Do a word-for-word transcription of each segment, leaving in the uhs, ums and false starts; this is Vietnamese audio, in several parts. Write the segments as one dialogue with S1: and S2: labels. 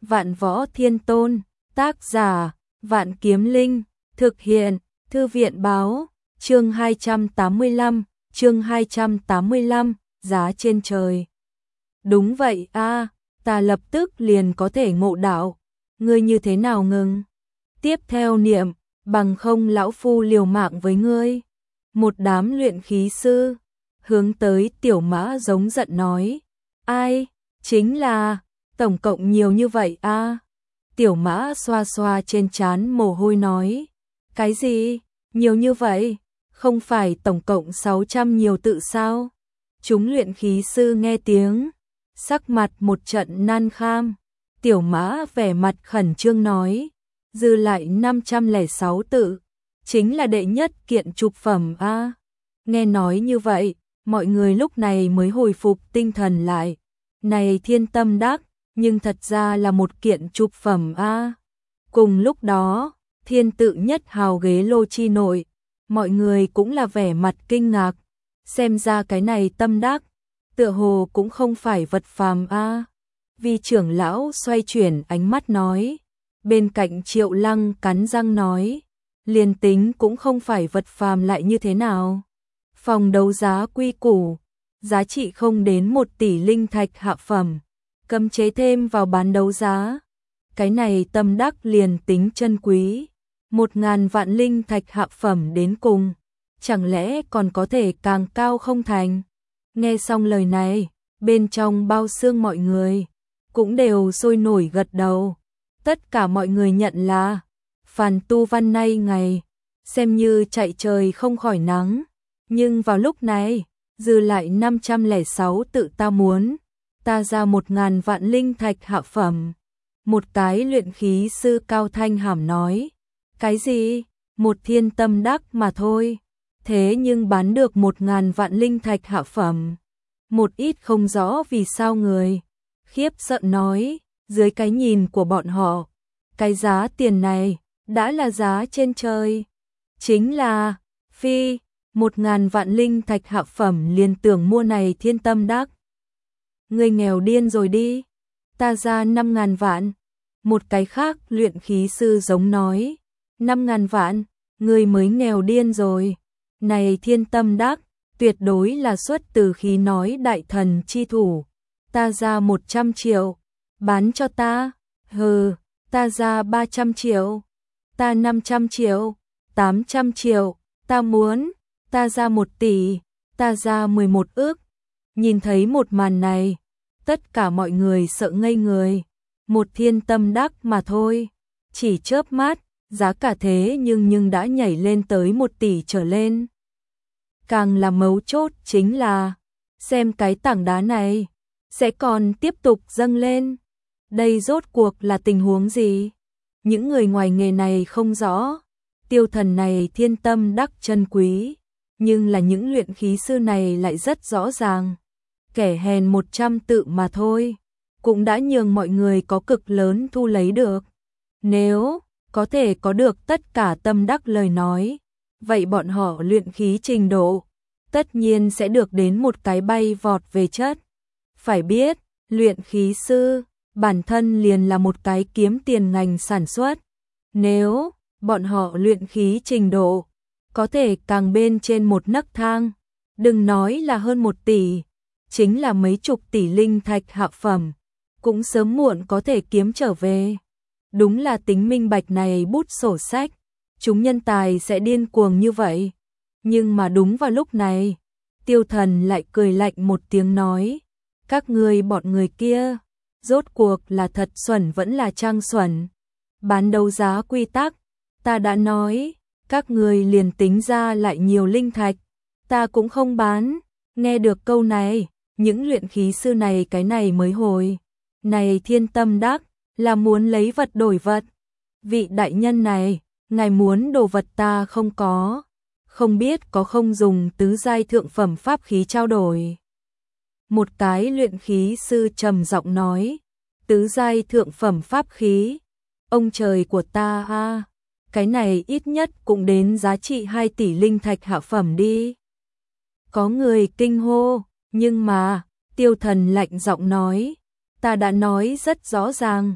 S1: Vạn Võ Thiên Tôn, tác giả, Vạn Kiếm Linh, thực hiện, Thư viện báo, chương hai trăm tám mươi lăm, chương hai trăm tám mươi lăm, giá trên trời. Đúng vậy a, ta lập tức liền có thể ngộ đạo, ngươi như thế nào ngừng? Tiếp theo niệm, bằng không lão phu liều mạng với ngươi. Một đám luyện khí sư, hướng tới Tiểu Mã giống giận nói, ai, chính là, tổng cộng nhiều như vậy a. Tiểu Mã xoa xoa trên trán mồ hôi nói, cái gì, nhiều như vậy, không phải tổng cộng sáu trăm nhiều tự sao? Chúng luyện khí sư nghe tiếng, sắc mặt một trận nan kham. Tiểu Mã vẻ mặt khẩn trương nói, dư lại năm trăm lẻ sáu tự, chính là đệ nhất kiện trục phẩm a. Nghe nói như vậy, mọi người lúc này mới hồi phục tinh thần lại. Này Thiên Tâm Đắc, nhưng thật ra là một kiện trục phẩm a. Cùng lúc đó, Thiên Tự Nhất Hào ghế lô chi nội, mọi người cũng là vẻ mặt kinh ngạc, xem ra cái này tâm đắc, tựa hồ cũng không phải vật phàm a. Vi trưởng lão xoay chuyển ánh mắt nói, bên cạnh Triệu Lăng cắn răng nói, liền tính cũng không phải vật phàm lại như thế nào? Phòng đấu giá quy củ, giá trị không đến một tỷ linh thạch hạ phẩm, cấm chế thêm vào bán đấu giá. Cái này tâm đắc liền tính chân quý, một ngàn vạn linh thạch hạ phẩm đến cùng, chẳng lẽ còn có thể càng cao không thành? Nghe xong lời này, bên trong bao xương mọi người cũng đều sôi nổi gật đầu. Tất cả mọi người nhận là phàn tu văn nay ngày xem như chạy trời không khỏi nắng, nhưng vào lúc này dư lại năm trăm lẻ sáu tự ta muốn, ta ra một ngàn vạn linh thạch hạ phẩm. Một cái luyện khí sư cao thanh hàm nói, cái gì, một thiên tâm đắc mà thôi, thế nhưng bán được một ngàn vạn linh thạch hạ phẩm. Một ít không rõ vì sao người khiếp sợ nói, dưới cái nhìn của bọn họ, cái giá tiền này đã là giá trên trời. Chính là, phi, một ngàn vạn linh thạch hạ phẩm liền tưởng mua này thiên tâm đắc. Người nghèo điên rồi đi, ta ra năm ngàn vạn. Một cái khác luyện khí sư giống nói, năm ngàn vạn, người mới nghèo điên rồi. Này thiên tâm đắc, tuyệt đối là xuất từ khí nói đại thần chi thủ. Ta ra một trăm triệu, bán cho ta, hừ, ta ra ba trăm triệu, ta năm trăm triệu, tám trăm triệu, ta muốn, ta ra một tỷ, ta ra mười một ức. Nhìn thấy một màn này, tất cả mọi người sợ ngây người. Một thiên tâm đắc mà thôi, chỉ chớp mắt, giá cả thế nhưng nhưng đã nhảy lên tới một tỷ trở lên. Càng là mấu chốt chính là, xem cái tảng đá này, sẽ còn tiếp tục dâng lên. Đây rốt cuộc là tình huống gì? Những người ngoài nghề này không rõ, tiêu thần này thiên tâm đắc chân quý, nhưng là những luyện khí sư này lại rất rõ ràng. Kẻ hèn một trăm tự mà thôi, cũng đã nhường mọi người có cực lớn thu lấy được. Nếu có thể có được tất cả tâm đắc lời nói, vậy bọn họ luyện khí trình độ tất nhiên sẽ được đến một cái bay vọt về chất. Phải biết, luyện khí sư bản thân liền là một cái kiếm tiền ngành sản xuất. Nếu bọn họ luyện khí trình độ có thể càng bên trên một nấc thang, đừng nói là hơn một tỷ, chính là mấy chục tỷ linh thạch hạ phẩm, cũng sớm muộn có thể kiếm trở về. Đúng là tính minh bạch này bút sổ sách, chúng nhân tài sẽ điên cuồng như vậy. Nhưng mà đúng vào lúc này, tiêu thần lại cười lạnh một tiếng nói, các ngươi bọn người kia, rốt cuộc là thật xuẩn vẫn là trang xuẩn. Bán đấu giá quy tắc, ta đã nói, các ngươi liền tính ra lại nhiều linh thạch, ta cũng không bán. Nghe được câu này, những luyện khí sư này cái này mới hồi. Này thiên tâm đắc, là muốn lấy vật đổi vật. Vị đại nhân này, ngài muốn đồ vật ta không có, không biết có không dùng tứ giai thượng phẩm pháp khí trao đổi. Một cái luyện khí sư trầm giọng nói, tứ giai thượng phẩm pháp khí, ông trời của ta a, cái này ít nhất cũng đến giá trị hai tỷ linh thạch hạ phẩm đi. Có người kinh hô, nhưng mà, tiêu thần lạnh giọng nói, ta đã nói rất rõ ràng,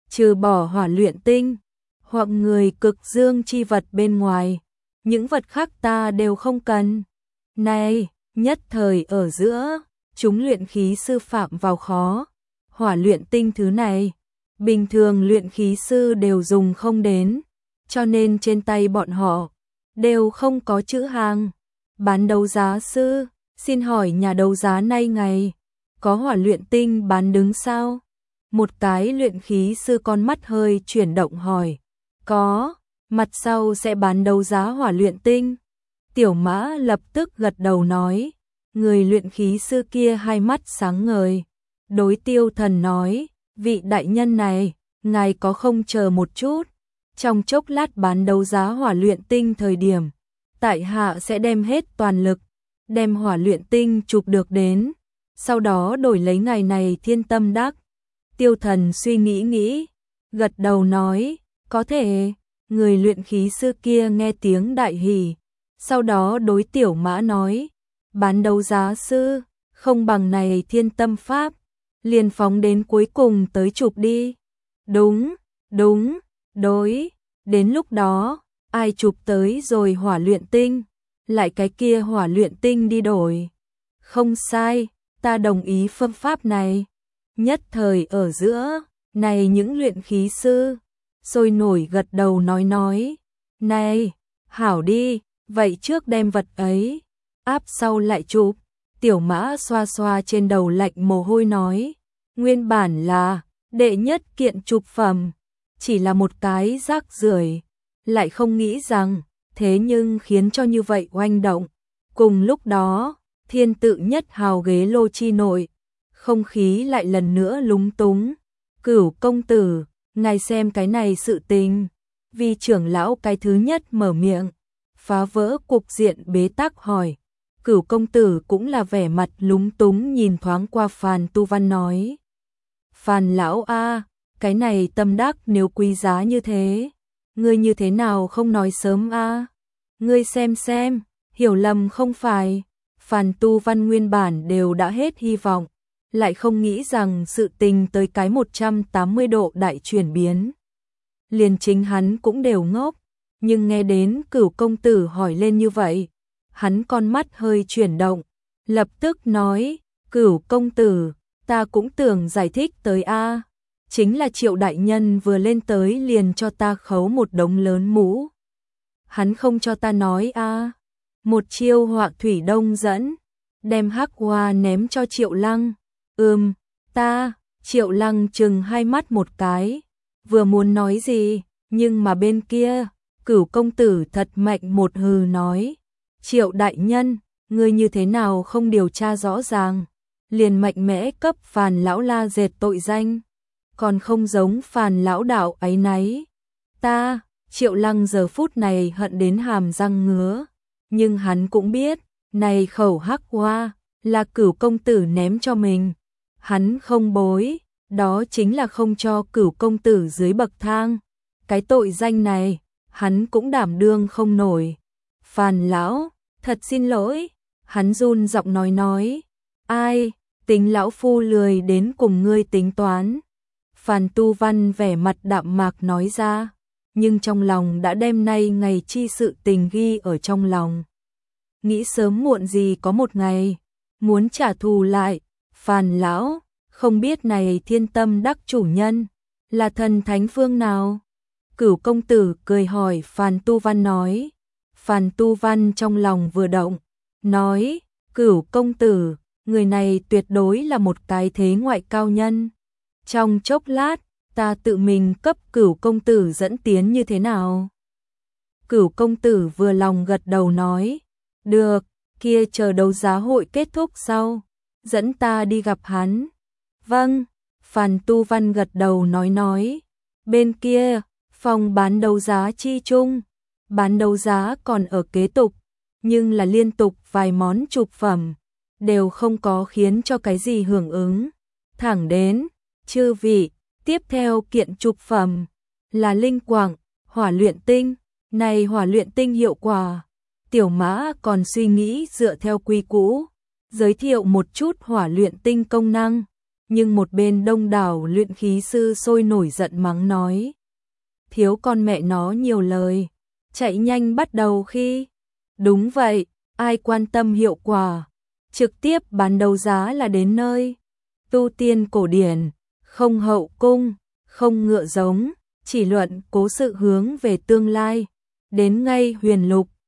S1: trừ bỏ hỏa luyện tinh, hoặc người cực dương chi vật bên ngoài, những vật khác ta đều không cần. Này, nhất thời ở giữa, chúng luyện khí sư phạm vào khó. Hỏa luyện tinh thứ này, bình thường luyện khí sư đều dùng không đến, cho nên trên tay bọn họ đều không có chữ hàng. Bán đấu giá sư, xin hỏi nhà đấu giá nay ngày có hỏa luyện tinh bán đứng sao? Một cái luyện khí sư con mắt hơi chuyển động hỏi. Có, mặt sau sẽ bán đấu giá hỏa luyện tinh. Tiểu Mã lập tức gật đầu nói. Người luyện khí sư kia hai mắt sáng ngời, đối Tiêu Thần nói, vị đại nhân này, ngài có không chờ một chút, trong chốc lát bán đấu giá hỏa luyện tinh thời điểm, tại hạ sẽ đem hết toàn lực, đem hỏa luyện tinh chụp được đến, sau đó đổi lấy ngày này thiên tâm đắc. Tiêu Thần suy nghĩ nghĩ, gật đầu nói, có thể. Người luyện khí sư kia nghe tiếng đại hỉ, sau đó đối Tiểu Mã nói, bán đấu giá sư, không bằng này thiên tâm pháp, liền phóng đến cuối cùng tới chụp đi. Đúng, đúng, đối, đến lúc đó, ai chụp tới rồi hỏa luyện tinh, lại cái kia hỏa luyện tinh đi đổi. Không sai, ta đồng ý phương pháp này. Nhất thời ở giữa, này những luyện khí sư, sôi nổi gật đầu nói nói, này, hảo đi, vậy trước đem vật ấy, áp sau lại chụp. Tiểu Mã xoa xoa trên đầu lạnh mồ hôi nói, nguyên bản là đệ nhất kiện chụp phẩm, chỉ là một cái rác rưởi, lại không nghĩ rằng, thế nhưng khiến cho như vậy oanh động. Cùng lúc đó, thiên tự nhất hào ghế lô chi nội, không khí lại lần nữa lúng túng. Cửu công tử, ngài xem cái này sự tình. Vi trưởng lão cái thứ nhất mở miệng, phá vỡ cục diện bế tắc hỏi. Cửu công tử cũng là vẻ mặt lúng túng nhìn thoáng qua Phàn Tu Văn nói. Phàn lão a, cái này tâm đắc nếu quý giá như thế, ngươi như thế nào không nói sớm a? Ngươi xem xem, hiểu lầm không phải. Phàn Tu Văn nguyên bản đều đã hết hy vọng, lại không nghĩ rằng sự tình tới cái một trăm tám mươi độ đại chuyển biến. Liền chính hắn cũng đều ngốc, nhưng nghe đến Cửu công tử hỏi lên như vậy, hắn con mắt hơi chuyển động, lập tức nói, Cửu công tử, ta cũng tưởng giải thích tới a, chính là Triệu đại nhân vừa lên tới liền cho ta khấu một đống lớn mũ. Hắn không cho ta nói a. Một chiêu họa thủy đông dẫn, đem hắc hoa ném cho Triệu Lăng. Ừm, ta, Triệu Lăng chừng hai mắt một cái, vừa muốn nói gì, nhưng mà bên kia, Cửu công tử thật mạnh một hừ nói, Triệu đại nhân, ngươi như thế nào không điều tra rõ ràng, liền mạnh mẽ cấp Phàn lão la dệt tội danh, còn không giống Phàn lão đạo ấy nấy. Ta, Triệu Lăng giờ phút này hận đến hàm răng ngứa, nhưng hắn cũng biết, này khẩu hắc hoa là Cửu công tử ném cho mình. Hắn không bối, đó chính là không cho Cửu công tử dưới bậc thang. Cái tội danh này, hắn cũng đảm đương không nổi. Phàn lão, thật xin lỗi, hắn run giọng nói nói, ai, tính lão phu lười đến cùng ngươi tính toán. Phàn Tu Văn vẻ mặt đạm mạc nói ra, nhưng trong lòng đã đem nay ngày chi sự tình ghi ở trong lòng. Nghĩ sớm muộn gì có một ngày, muốn trả thù lại. Phàn lão, không biết này thiên tâm đắc chủ nhân, là thần thánh phương nào? Cửu công tử cười hỏi Phàn Tu Văn nói. Phàn Tu Văn trong lòng vừa động, nói, Cửu công tử, người này tuyệt đối là một cái thế ngoại cao nhân. Trong chốc lát, ta tự mình cấp Cửu công tử dẫn tiến như thế nào? Cửu công tử vừa lòng gật đầu nói, được, kia chờ đấu giá hội kết thúc sau, dẫn ta đi gặp hắn. Vâng, Phàn Tu Văn gật đầu nói nói, bên kia, phòng bán đấu giá chi chung, bán đấu giá còn ở kế tục, nhưng là liên tục vài món chụp phẩm, đều không có khiến cho cái gì hưởng ứng. Thẳng đến, chư vị, tiếp theo kiện chụp phẩm, là linh quảng, hỏa luyện tinh, này hỏa luyện tinh hiệu quả. Tiểu Mã còn suy nghĩ dựa theo quy cũ, giới thiệu một chút hỏa luyện tinh công năng, nhưng một bên đông đảo luyện khí sư sôi nổi giận mắng nói. Thiếu con mẹ nó nhiều lời, chạy nhanh bắt đầu khi. Đúng vậy, ai quan tâm hiệu quả, trực tiếp bán đấu giá là đến nơi. Tu tiên cổ điển, không hậu cung, không ngựa giống, chỉ luận cố sự hướng về tương lai. Đến ngay huyền lục,